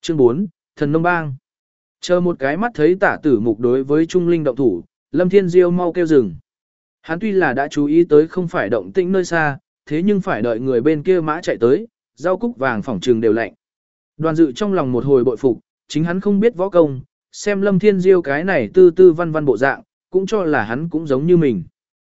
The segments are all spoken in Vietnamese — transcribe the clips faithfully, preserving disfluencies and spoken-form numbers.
Chương bốn, Thần Nông Bang. Chờ một cái mắt thấy Tả Tử Mục đối với Trung Linh động thủ, Lâm Thiên Diêu mau kêu dừng. Hắn tuy là đã chú ý tới không phải động tĩnh nơi xa, thế nhưng phải đợi người bên kia mã chạy tới, rau cúc vàng phỏng trường đều lạnh. Đoàn Dự trong lòng một hồi bội phục, chính hắn không biết võ công, xem Lâm Thiên Diêu cái này tư tư văn văn bộ dạng, cũng cho là hắn cũng giống như mình.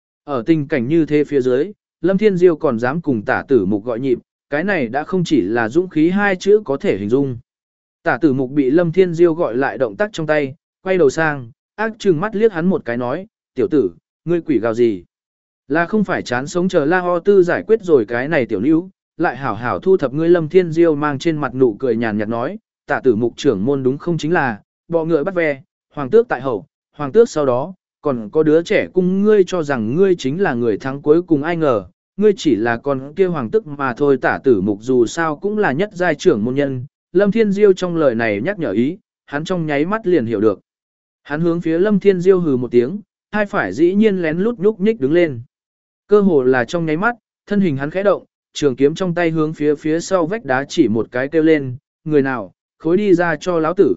Ở tình cảnh như thế phía dưới, Lâm Thiên Diêu còn dám cùng Tả Tử Mục gọi nhịp, cái này đã không chỉ là dũng khí hai chữ có thể hình dung. Tả Tử Mục bị Lâm Thiên Diêu gọi lại động tác trong tay, quay đầu sang, ác trừng mắt liếc hắn một cái nói, tiểu tử, ngươi quỷ gào gì? Là không phải chán sống chờ La Ho Tư giải quyết rồi cái này tiểu níu, lại hảo hảo thu thập ngươi. Lâm Thiên Diêu mang trên mặt nụ cười nhàn nhạt nói, Tả Tử Mục trưởng môn đúng không chính là, bọ ngựa bắt ve, hoàng tước tại hậu, hoàng tước sau đó, còn có đứa trẻ cung ngươi cho rằng ngươi chính là người thắng cuối cùng, ai ngờ, ngươi chỉ là con kia hoàng tước mà thôi. Tả Tử Mục dù sao cũng là nhất giai trưởng môn nhân, Lâm Thiên Diêu trong lời này nhắc nhở ý, hắn trong nháy mắt liền hiểu được. Hắn hướng phía Lâm Thiên Diêu hừ một tiếng, hai phải dĩ nhiên lén lút nhúc nhích đứng lên. Cơ hồ là trong nháy mắt, thân hình hắn khẽ động, trường kiếm trong tay hướng phía phía sau vách đá chỉ một cái kêu lên, người nào, khối đi ra cho lão tử.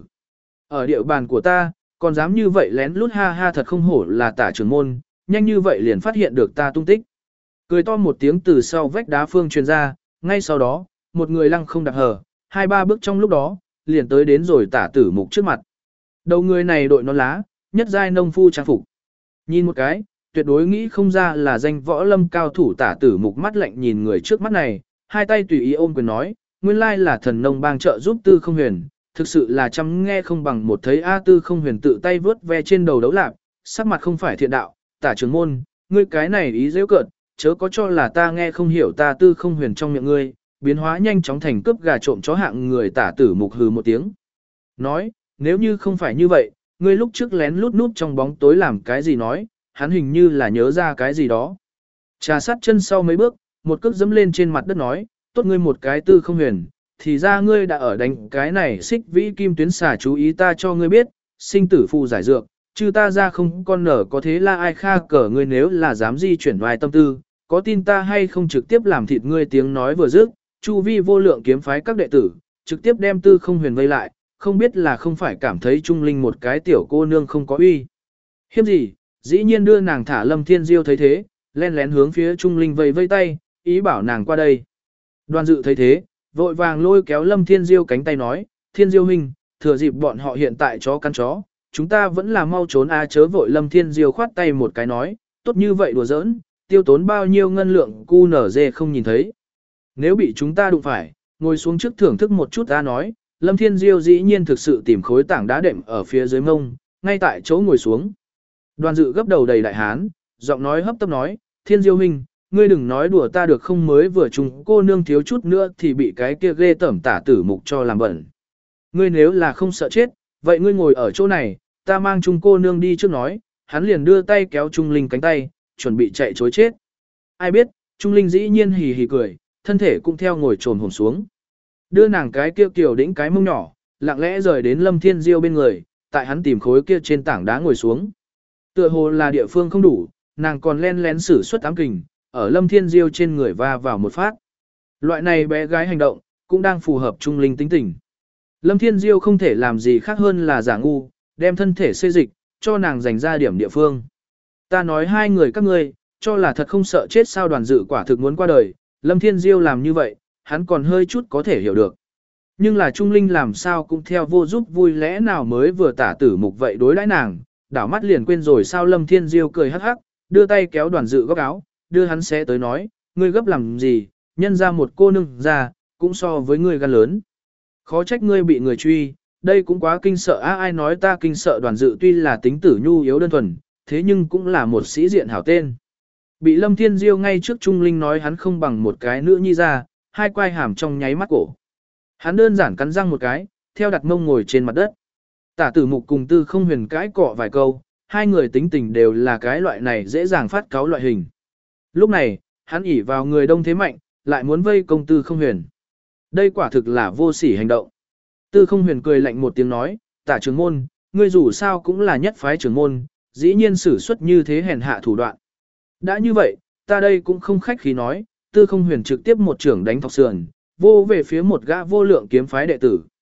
Ở địa bàn của ta, còn dám như vậy lén lút, ha ha, thật không hổ là Tả trưởng môn, nhanh như vậy liền phát hiện được ta tung tích. Cười to một tiếng từ sau vách đá phương truyền ra, ngay sau đó, một người lăng không đạp hở, hai ba bước trong lúc đó, liền tới đến rồi Tả Tử Mục trước mặt. Đầu người này đội nón lá, nhất giai nông phu trang phục. Nhìn một cái, tuyệt đối nghĩ không ra là danh võ lâm cao thủ. Tả Tử Mục mắt lạnh nhìn người trước mắt này, hai tay tùy ý ôm quyền nói, nguyên lai là Thần Nông Bang trợ giúp Tư Không Huyền, thực sự là chăm nghe không bằng một thấy. A Tư Không Huyền tự tay vớt ve trên đầu đấu lạp, sắc mặt không phải thiện đạo, Tả trưởng môn, ngươi cái này ý giễu cợt, chớ có cho là ta nghe không hiểu. Ta Tư Không Huyền trong miệng ngươi, biến hóa nhanh chóng thành cướp gà trộm chó hạng người. Tả Tử Mục hừ một tiếng, nói, nếu như không phải như vậy, ngươi lúc trước lén lút núp trong bóng tối làm cái gì? Nói, hắn hình như là nhớ ra cái gì đó. Trà sát chân sau mấy bước, một cước dẫm lên trên mặt đất nói, tốt ngươi một cái Tư Không Huyền, thì ra ngươi đã ở đánh cái này xích vĩ kim tuyến xà. Chú ý ta cho ngươi biết, sinh tử phù giải dược, chứ ta ra không con nở có thế là ai kha cờ. Ngươi nếu là dám di chuyển vài tâm tư, có tin ta hay không trực tiếp làm thịt ngươi. Tiếng nói vừa dứt, chu vi vô lượng kiếm phái các đệ tử, trực tiếp đem Tư Không Huyền vây lại, không biết là không phải cảm thấy Trung Linh một cái tiểu cô nương không có uy hiếp gì, dĩ nhiên đưa nàng thả. Lâm Thiên Diêu thấy thế, len lén hướng phía Trung Linh vây vây tay, ý bảo nàng qua đây. Đoàn Dự thấy thế, vội vàng lôi kéo Lâm Thiên Diêu cánh tay nói, Thiên Diêu huynh, thừa dịp bọn họ hiện tại chó cắn chó, chúng ta vẫn là mau trốn a. Chớ vội. Lâm Thiên Diêu khoát tay một cái nói, tốt như vậy đùa giỡn, tiêu tốn bao nhiêu ngân lượng cu nở dê không nhìn thấy. Nếu bị chúng ta đụng phải, ngồi xuống trước thưởng thức một chút. Ta nói, Lâm Thiên Diêu dĩ nhiên thực sự tìm khối tảng đá đệm ở phía dưới mông, ngay tại chỗ ngồi xuống. Đoàn Dự gấp đầu đầy đại hán, giọng nói hấp tấp nói, Thiên Diêu huynh, ngươi đừng nói đùa ta được không? Mới vừa chung cô nương thiếu chút nữa thì bị cái kia ghê tởm Tả Tử Mục cho làm bẩn. Ngươi nếu là không sợ chết, vậy ngươi ngồi ở chỗ này, ta mang chung cô nương đi trước. Nói, hắn liền đưa tay kéo Trung Linh cánh tay, chuẩn bị chạy chối chết. Ai biết, Trung Linh dĩ nhiên hì hì cười, thân thể cũng theo ngồi trồm hổm xuống. Đưa nàng cái kia kiểu đĩnh cái mông nhỏ, lặng lẽ rời đến Lâm Thiên Diêu bên người, tại hắn tìm khối kia trên tảng đá ngồi xuống. Tựa hồ là địa phương không đủ, nàng còn len lén sử xuất ám kình, ở Lâm Thiên Diêu trên người va vào một phát. Loại này bé gái hành động, cũng đang phù hợp Trung Linh tính tình. Lâm Thiên Diêu không thể làm gì khác hơn là giả ngu, đem thân thể xê dịch, cho nàng dành ra điểm địa phương. Ta nói hai người các ngươi, cho là thật không sợ chết sao? Đoàn Dự quả thực muốn qua đời, Lâm Thiên Diêu làm như vậy, hắn còn hơi chút có thể hiểu được. Nhưng là Trung Linh làm sao cũng theo vô giúp vui, lẽ nào mới vừa Tả Tử Mục vậy đối đãi nàng, đảo mắt liền quên rồi sao? Lâm Thiên Diêu cười hắc hắc, đưa tay kéo Đoàn Dự góc áo, đưa hắn xé tới nói, ngươi gấp làm gì, nhân ra một cô nương ra, cũng so với ngươi gan lớn. Khó trách ngươi bị người truy, đây cũng quá kinh sợ á. Ai nói ta kinh sợ? Đoàn Dự tuy là tính tử nhu yếu đơn thuần, thế nhưng cũng là một sĩ diện hảo tên. Bị Lâm Thiên Diêu ngay trước Trung Linh nói hắn không bằng một cái nữ nhi ra, hai quai hàm trong nháy mắt cổ. Hắn đơn giản cắn răng một cái, theo đặt mông ngồi trên mặt đất. Tả Tử Mục cùng Tư Không Huyền cãi cọ vài câu, hai người tính tình đều là cái loại này dễ dàng phát cáu loại hình. Lúc này, hắn ỉ vào người đông thế mạnh, lại muốn vây công Tư Không Huyền. Đây quả thực là vô sỉ hành động. Tư Không Huyền cười lạnh một tiếng nói, Tả trưởng môn, ngươi dù sao cũng là nhất phái trưởng môn, dĩ nhiên sử xuất như thế hèn hạ thủ đoạn. Đã như vậy, ta đây cũng không khách khí nói. Tư Không Huyền trực tiếp một trưởng đánh thọc sườn, vô về phía một gã vô lượng kiếm phái đệ tử.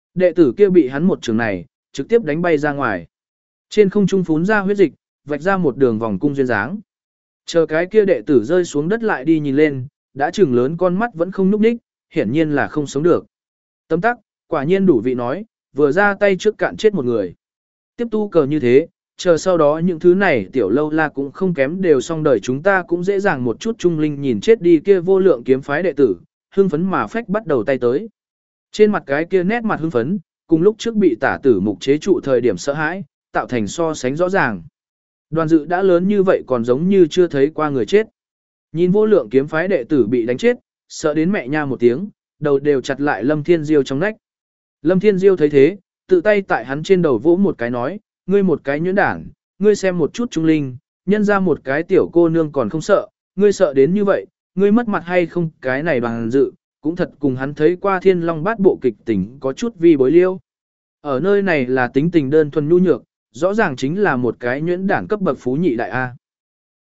Đệ tử kia bị hắn một trường này, trực tiếp đánh bay ra ngoài. Trên không trung phún ra huyết dịch, vạch ra một đường vòng cung duyên dáng. Chờ cái kia đệ tử rơi xuống đất lại đi nhìn lên, đã trừng lớn con mắt vẫn không nhúc nhích, hiển nhiên là không sống được. Tấm tắc, quả nhiên đủ vị nói, vừa ra tay trước cạn chết một người. Tiếp tu cờ như thế, chờ sau đó những thứ này tiểu lâu la cũng không kém đều xong đời chúng ta cũng dễ dàng một chút. Trung linh nhìn chết đi kia vô lượng kiếm phái đệ tử, hưng phấn mà phách bắt đầu tay tới. Trên mặt cái kia nét mặt hưng phấn, cùng lúc trước bị tả tử mục chế trụ thời điểm sợ hãi, tạo thành so sánh rõ ràng. Đoàn dự đã lớn như vậy còn giống như chưa thấy qua người chết. Nhìn vô lượng kiếm phái đệ tử bị đánh chết, sợ đến mẹ nha một tiếng, đầu đều chặt lại Lâm Thiên Diêu trong nách. Lâm Thiên Diêu thấy thế, tự tay tại hắn trên đầu vỗ một cái nói, ngươi một cái nhuyễn đảng, ngươi xem một chút Trung linh, nhân ra một cái tiểu cô nương còn không sợ, ngươi sợ đến như vậy, ngươi mất mặt hay không, cái này bằng dự, cũng thật cùng hắn thấy qua Thiên Long Bát Bộ kịch tình có chút vi bối liêu. Ở nơi này là tính tình đơn thuần nhu nhược, rõ ràng chính là một cái nhuyễn đảng cấp bậc phú nhị đại A.